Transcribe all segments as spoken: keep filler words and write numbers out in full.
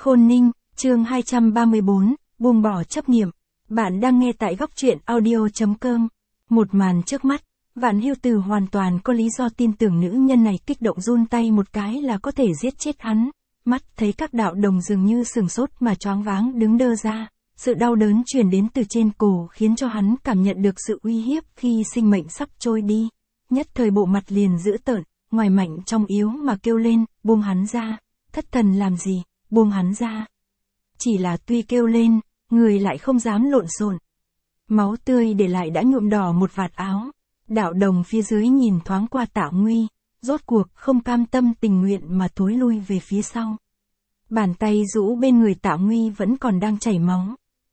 Khôn Ninh, chương hai trăm ba mươi bốn, buông bỏ chấp niệm. Bạn đang nghe tại góc truyện audio.com. Một màn trước mắt, Vạn Hưu Từ hoàn toàn có lý do tin tưởng nữ nhân này, kích động run tay một cái là có thể giết chết hắn. Mắt thấy các đạo đồng dường như sừng sốt mà choáng váng đứng đơ ra. Sự đau đớn truyền đến từ trên cổ khiến cho hắn cảm nhận được sự uy hiếp khi sinh mệnh sắp trôi đi. Nhất thời bộ mặt liền dữ tợn, ngoài mạnh trong yếu mà kêu lên, buông hắn ra. Thất thần làm gì, buông hắn ra. Chỉ là tuy kêu lên, người lại không dám lộn xộn. Máu tươi để lại đã nhuộm đỏ một vạt áo. Đạo đồng phía dưới nhìn thoáng qua Tạ Nguy, rốt cuộc không cam tâm tình nguyện mà thối lui về phía sau. Bàn tay rũ bên người Tạ Nguy vẫn còn đang chảy máu.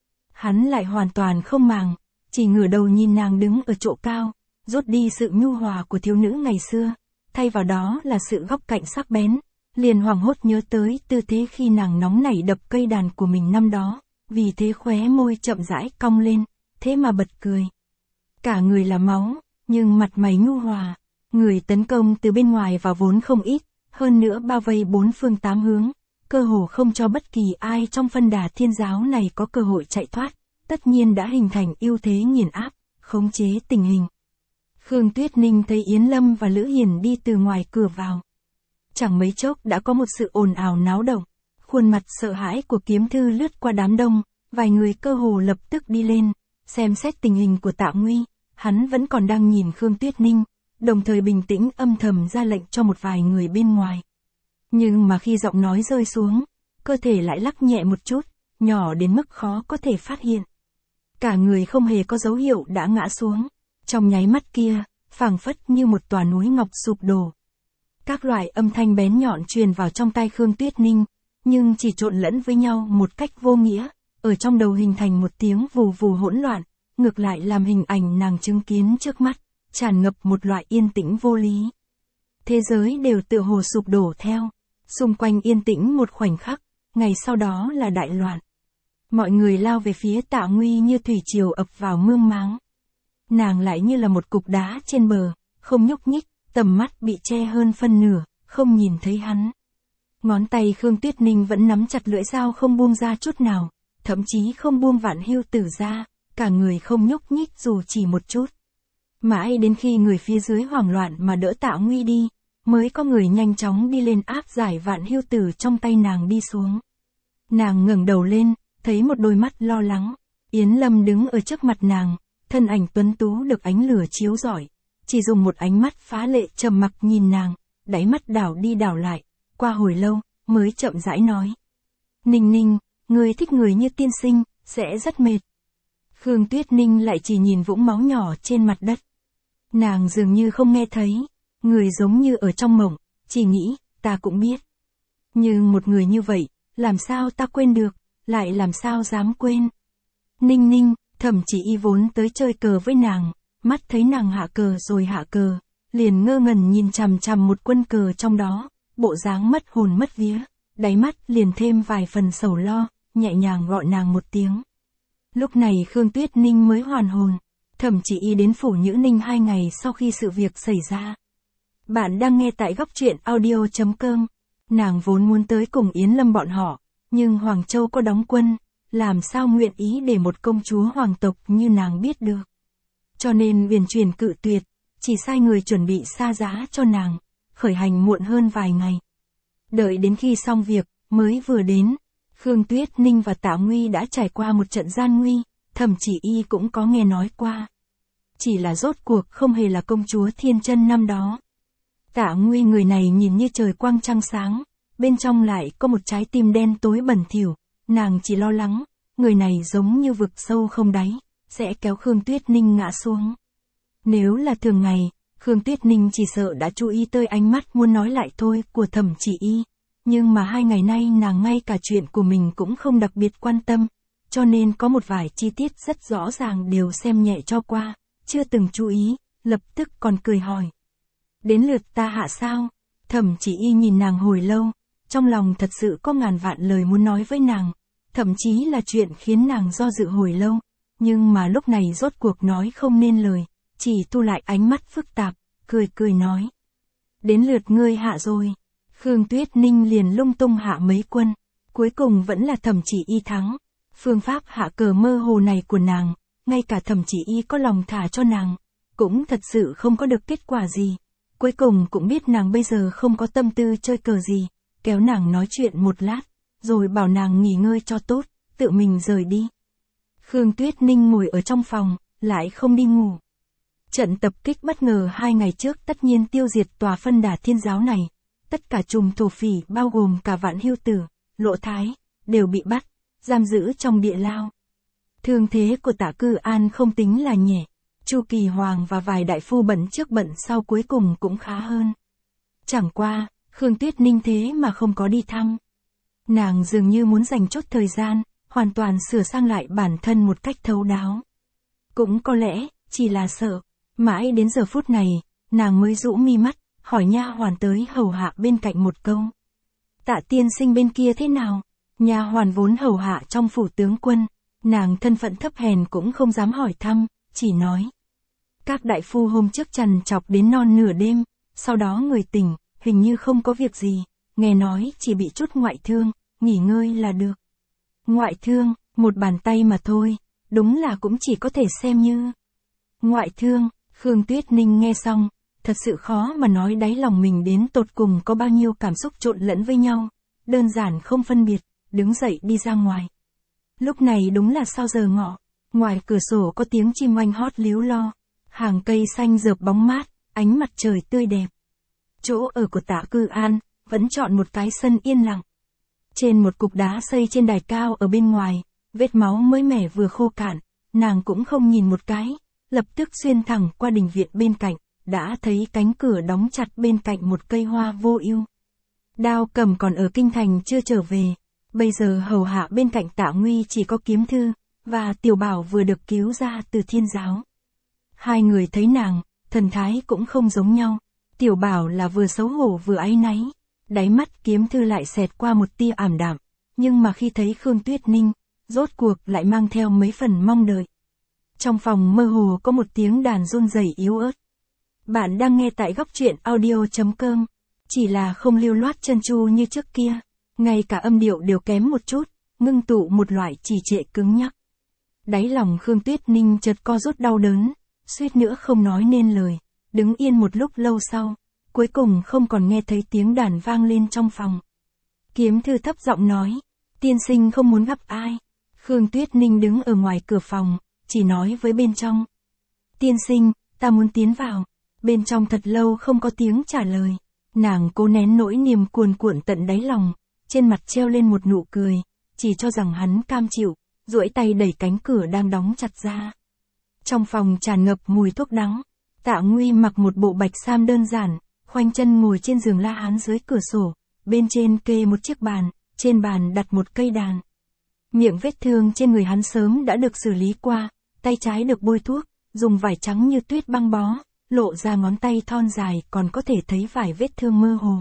Hắn lại hoàn toàn không màng, chỉ ngửa đầu nhìn nàng đứng ở chỗ cao, rút đi sự nhu hòa của thiếu nữ ngày xưa, thay vào đó là sự góc cạnh sắc bén. Liền hoảng hốt nhớ tới tư thế khi nàng nóng nảy đập cây đàn của mình năm đó, vì thế khóe môi chậm rãi cong lên, thế mà bật cười. Cả người là máu, nhưng mặt mày nhu hòa, người tấn công từ bên ngoài vào vốn không ít, hơn nữa bao vây bốn phương tám hướng, cơ hồ không cho bất kỳ ai trong phân đà thiên giáo này có cơ hội chạy thoát, tất nhiên đã hình thành ưu thế nghiền áp, khống chế tình hình. Khương Tuyết Ninh thấy Yến Lâm và Lữ Hiền đi từ ngoài cửa vào. Chẳng mấy chốc đã có một sự ồn ào náo động, khuôn mặt sợ hãi của Kiếm Thư lướt qua đám đông, vài người cơ hồ lập tức đi lên, xem xét tình hình của Tạ Nguy, hắn vẫn còn đang nhìn Khương Tuyết Ninh, đồng thời bình tĩnh âm thầm ra lệnh cho một vài người bên ngoài. Nhưng mà khi giọng nói rơi xuống, cơ thể lại lắc nhẹ một chút, nhỏ đến mức khó có thể phát hiện. Cả người không hề có dấu hiệu đã ngã xuống, trong nháy mắt kia, phảng phất như một tòa núi ngọc sụp đổ. Các loại âm thanh bén nhọn truyền vào trong tai Khương Tuyết Ninh, nhưng chỉ trộn lẫn với nhau một cách vô nghĩa, ở trong đầu hình thành một tiếng vù vù hỗn loạn, ngược lại làm hình ảnh nàng chứng kiến trước mắt, tràn ngập một loại yên tĩnh vô lý. Thế giới đều tựa hồ sụp đổ theo, xung quanh yên tĩnh một khoảnh khắc, ngày sau đó là đại loạn. Mọi người lao về phía Tạ Nguy như thủy triều ập vào mương máng. Nàng lại như là một cục đá trên bờ, không nhúc nhích. Tầm mắt bị che hơn phân nửa, không nhìn thấy hắn. Ngón tay Khương Tuyết Ninh vẫn nắm chặt lưỡi dao không buông ra chút nào, thậm chí không buông Vạn Hưu Tử ra, cả người không nhúc nhích dù chỉ một chút. Mãi đến khi người phía dưới hoảng loạn mà đỡ Tạ Nguy đi, mới có người nhanh chóng đi lên áp giải Vạn Hưu Tử trong tay nàng đi xuống. Nàng ngẩng đầu lên, thấy một đôi mắt lo lắng, Yến Lâm đứng ở trước mặt nàng, thân ảnh tuấn tú được ánh lửa chiếu rọi. Chỉ dùng một ánh mắt phá lệ trầm mặc nhìn nàng, đáy mắt đảo đi đảo lại, qua hồi lâu, mới chậm rãi nói. Ninh Ninh, người thích người như tiên sinh, sẽ rất mệt. Khương Tuyết Ninh lại chỉ nhìn vũng máu nhỏ trên mặt đất. Nàng dường như không nghe thấy, người giống như ở trong mộng, chỉ nghĩ, ta cũng biết. Nhưng một người như vậy, làm sao ta quên được, lại làm sao dám quên. Ninh Ninh, Thẩm Chỉ Y vốn tới chơi cờ với nàng. Mắt thấy nàng hạ cờ rồi hạ cờ, liền ngơ ngẩn nhìn chằm chằm một quân cờ trong đó, bộ dáng mất hồn mất vía, đáy mắt liền thêm vài phần sầu lo, nhẹ nhàng gọi nàng một tiếng. Lúc này Khương Tuyết Ninh mới hoàn hồn, Thẩm Chỉ Y đến phủ Nhữ Ninh hai ngày sau khi sự việc xảy ra. Bạn đang nghe tại góc truyện audio.com, nàng vốn muốn tới cùng Yến Lâm bọn họ, nhưng Hoàng Châu có đóng quân, làm sao nguyện ý để một công chúa hoàng tộc như nàng biết được. Cho nên Huyền Truyền cự tuyệt, chỉ sai người chuẩn bị xa giá cho nàng, khởi hành muộn hơn vài ngày. Đợi đến khi xong việc, mới vừa đến, Khương Tuyết Ninh và Tạ Nguy đã trải qua một trận gian nguy, Thẩm Chỉ Y cũng có nghe nói qua. Chỉ là rốt cuộc không hề là công chúa Thiên Chân năm đó. Tạ Nguy người này nhìn như trời quang trăng sáng, bên trong lại có một trái tim đen tối bẩn thỉu, nàng chỉ lo lắng, người này giống như vực sâu không đáy, sẽ kéo Khương Tuyết Ninh ngã xuống. Nếu là thường ngày, Khương Tuyết Ninh chỉ sợ đã chú ý tới ánh mắt muốn nói lại thôi của Thẩm Chỉ Y, nhưng mà hai ngày nay nàng ngay cả chuyện của mình cũng không đặc biệt quan tâm, cho nên có một vài chi tiết rất rõ ràng đều xem nhẹ cho qua, chưa từng chú ý, lập tức còn cười hỏi. Đến lượt ta hạ sao? Thẩm Chỉ Y nhìn nàng hồi lâu, trong lòng thật sự có ngàn vạn lời muốn nói với nàng, thậm chí là chuyện khiến nàng do dự hồi lâu. Nhưng mà lúc này rốt cuộc nói không nên lời, chỉ thu lại ánh mắt phức tạp, cười cười nói. Đến lượt ngươi hạ rồi. Khương Tuyết Ninh liền lung tung hạ mấy quân. Cuối cùng vẫn là Thẩm Chỉ Y thắng. Phương pháp hạ cờ mơ hồ này của nàng, ngay cả Thẩm Chỉ Y có lòng thả cho nàng, cũng thật sự không có được kết quả gì. Cuối cùng cũng biết nàng bây giờ không có tâm tư chơi cờ gì, kéo nàng nói chuyện một lát, rồi bảo nàng nghỉ ngơi cho tốt, tự mình rời đi. Khương Tuyết Ninh ngồi ở trong phòng, lại không đi ngủ. Trận tập kích bất ngờ hai ngày trước tất nhiên tiêu diệt tòa Phân Đà Thiên Giáo này. Tất cả trùm thổ phỉ bao gồm cả Vạn Hưu Tử, Lộ Thái, đều bị bắt, giam giữ trong địa lao. Thương thế của Tạ Cư An không tính là nhẹ. Chu Kỳ Hoàng và vài đại phu bận trước bận sau cuối cùng cũng khá hơn. Chẳng qua, Khương Tuyết Ninh thế mà không có đi thăm. Nàng dường như muốn dành chút thời gian, hoàn toàn sửa sang lại bản thân một cách thấu đáo. Cũng có lẽ, chỉ là sợ. Mãi đến giờ phút này, nàng mới rũ mi mắt, hỏi nha hoàn tới hầu hạ bên cạnh một câu. Tạ tiên sinh bên kia thế nào? Nha hoàn vốn hầu hạ trong phủ tướng quân, nàng thân phận thấp hèn cũng không dám hỏi thăm, chỉ nói. Các đại phu hôm trước trằn trọc đến non nửa đêm, sau đó người tỉnh, hình như không có việc gì, nghe nói chỉ bị chút ngoại thương, nghỉ ngơi là được. Ngoại thương, một bàn tay mà thôi, đúng là cũng chỉ có thể xem như. Ngoại thương, Khương Tuyết Ninh nghe xong, thật sự khó mà nói đáy lòng mình đến tột cùng có bao nhiêu cảm xúc trộn lẫn với nhau, đơn giản không phân biệt, đứng dậy đi ra ngoài. Lúc này đúng là sau giờ ngọ, ngoài cửa sổ có tiếng chim oanh hót líu lo, hàng cây xanh rợp bóng mát, ánh mặt trời tươi đẹp. Chỗ ở của Tạ Cư An, vẫn chọn một cái sân yên lặng. Trên một cục đá xây trên đài cao ở bên ngoài, vết máu mới mẻ vừa khô cạn, nàng cũng không nhìn một cái, lập tức xuyên thẳng qua đình viện bên cạnh, đã thấy cánh cửa đóng chặt bên cạnh một cây hoa vô ưu. Đao Cầm còn ở kinh thành chưa trở về, bây giờ hầu hạ bên cạnh Tạ Nguy chỉ có Kiếm Thư, và Tiểu Bảo vừa được cứu ra từ Thiên Giáo. Hai người thấy nàng, thần thái cũng không giống nhau, Tiểu Bảo là vừa xấu hổ vừa áy náy, đáy mắt Kiếm Thư lại xẹt qua một tia ảm đạm, nhưng mà khi thấy Khương Tuyết Ninh, rốt cuộc lại mang theo mấy phần mong đợi. Trong phòng mơ hồ có một tiếng đàn run rẩy yếu ớt. Bạn đang nghe tại góc truyện audio chấm com, chỉ là không lưu loát chân chu như trước kia, ngay cả âm điệu đều kém một chút, ngưng tụ một loại trì trệ cứng nhắc. Đáy lòng Khương Tuyết Ninh chợt co rút đau đớn, suýt nữa không nói nên lời, đứng yên một lúc lâu sau, cuối cùng không còn nghe thấy tiếng đàn vang lên trong phòng. Kiếm Thư thấp giọng nói, tiên sinh không muốn gặp ai. Khương Tuyết Ninh đứng ở ngoài cửa phòng, chỉ nói với bên trong. Tiên sinh, ta muốn tiến vào. Bên trong thật lâu không có tiếng trả lời. Nàng cố nén nỗi niềm cuồn cuộn tận đáy lòng, trên mặt treo lên một nụ cười, chỉ cho rằng hắn cam chịu, duỗi tay đẩy cánh cửa đang đóng chặt ra. Trong phòng tràn ngập mùi thuốc đắng, Tạ Nguy mặc một bộ bạch sam đơn giản, khoanh chân ngồi trên giường la hán dưới cửa sổ, bên trên kê một chiếc bàn, trên bàn đặt một cây đàn. Miệng vết thương trên người hắn sớm đã được xử lý qua, tay trái được bôi thuốc, dùng vải trắng như tuyết băng bó, lộ ra ngón tay thon dài còn có thể thấy vài vết thương mơ hồ.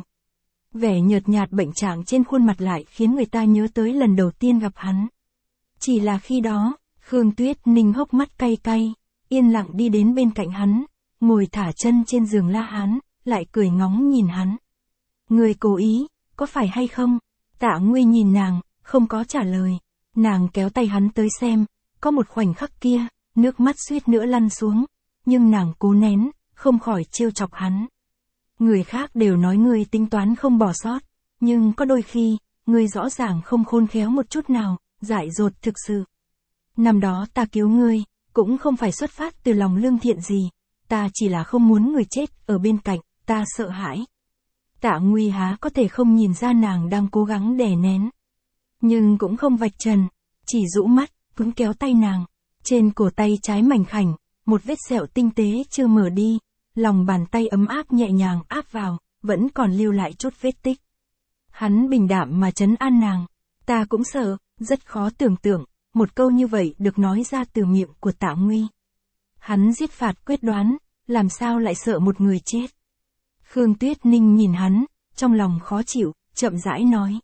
Vẻ nhợt nhạt bệnh trạng trên khuôn mặt lại khiến người ta nhớ tới lần đầu tiên gặp hắn. Chỉ là khi đó, Khương Tuyết Ninh hốc mắt cay cay, yên lặng đi đến bên cạnh hắn, ngồi thả chân trên giường la hán, lại cười ngóng nhìn hắn. Người cố ý, có phải hay không? Tạ Nguy nhìn nàng, không có trả lời. Nàng kéo tay hắn tới xem, có một khoảnh khắc kia, nước mắt suýt nữa lăn xuống, nhưng nàng cố nén, không khỏi trêu chọc hắn. Người khác đều nói ngươi tính toán không bỏ sót, nhưng có đôi khi, ngươi rõ ràng không khôn khéo một chút nào, dại dột thực sự. Năm đó ta cứu ngươi, cũng không phải xuất phát từ lòng lương thiện gì, ta chỉ là không muốn người chết ở bên cạnh, ta sợ hãi. Tạ Nguy há có thể không nhìn ra nàng đang cố gắng đè nén. Nhưng cũng không vạch trần, chỉ rũ mắt, cứng kéo tay nàng. Trên cổ tay trái mảnh khảnh, một vết sẹo tinh tế chưa mở đi, lòng bàn tay ấm áp nhẹ nhàng áp vào, vẫn còn lưu lại chút vết tích. Hắn bình đạm mà trấn an nàng, ta cũng sợ, rất khó tưởng tượng, một câu như vậy được nói ra từ miệng của Tạ Nguy. Hắn giết phạt quyết đoán, làm sao lại sợ một người chết. Khương Tuyết Ninh nhìn hắn, trong lòng khó chịu, chậm rãi nói.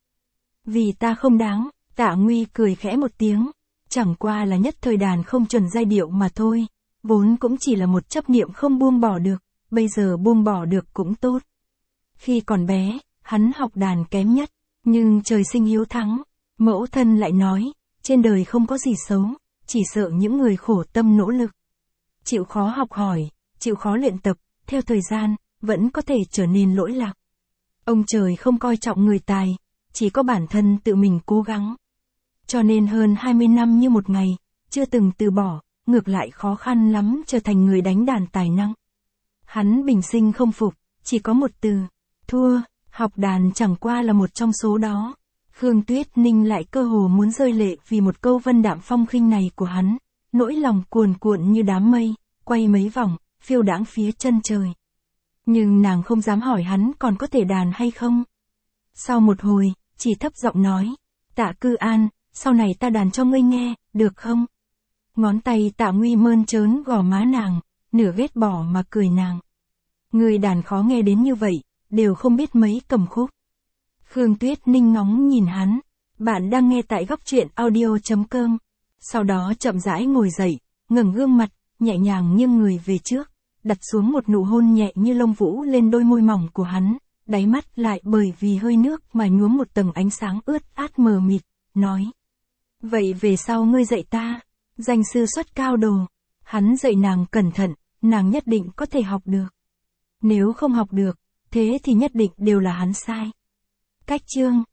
Vì ta không đáng, Tạ Nguy cười khẽ một tiếng, chẳng qua là nhất thời đàn không chuẩn giai điệu mà thôi, vốn cũng chỉ là một chấp niệm không buông bỏ được, bây giờ buông bỏ được cũng tốt. Khi còn bé, hắn học đàn kém nhất, nhưng trời sinh hiếu thắng, Mẫu thân lại nói, trên đời không có gì xấu, chỉ sợ những người khổ tâm nỗ lực. Chịu khó học hỏi, chịu khó luyện tập, theo thời gian, vẫn có thể trở nên lỗi lạc. Ông trời không coi trọng người tài, chỉ có bản thân tự mình cố gắng. Cho nên hơn hai mươi năm như một ngày, chưa từng từ bỏ, ngược lại khó khăn lắm trở thành người đánh đàn tài năng. Hắn bình sinh không phục, chỉ có một từ, thua, học đàn chẳng qua là một trong số đó. Khương Tuyết Ninh lại cơ hồ muốn rơi lệ vì một câu vân đạm phong khinh này của hắn, nỗi lòng cuồn cuộn như đám mây, quay mấy vòng, phiêu đãng phía chân trời. Nhưng nàng không dám hỏi hắn còn có thể đàn hay không. Sau một hồi, chỉ thấp giọng nói, Tạ Cư An, sau này ta đàn cho ngươi nghe, được không? Ngón tay Tạ Nguy mơn trớn gò má nàng, nửa ghét bỏ mà cười nàng. Người đàn khó nghe đến như vậy, đều không biết mấy cầm khúc. Khương Tuyết Ninh ngóng nhìn hắn, bạn đang nghe tại góc truyện audio.com. Sau đó chậm rãi ngồi dậy, ngẩng gương mặt, nhẹ nhàng nghiêng người về trước, đặt xuống một nụ hôn nhẹ như lông vũ lên đôi môi mỏng của hắn, đáy mắt lại bởi vì hơi nước mà nhuốm một tầng ánh sáng ướt át mờ mịt, nói. Vậy về sau ngươi dạy ta, danh sư xuất cao đồ, hắn dạy nàng cẩn thận, nàng nhất định có thể học được. Nếu không học được, thế thì nhất định đều là hắn sai. Cách chương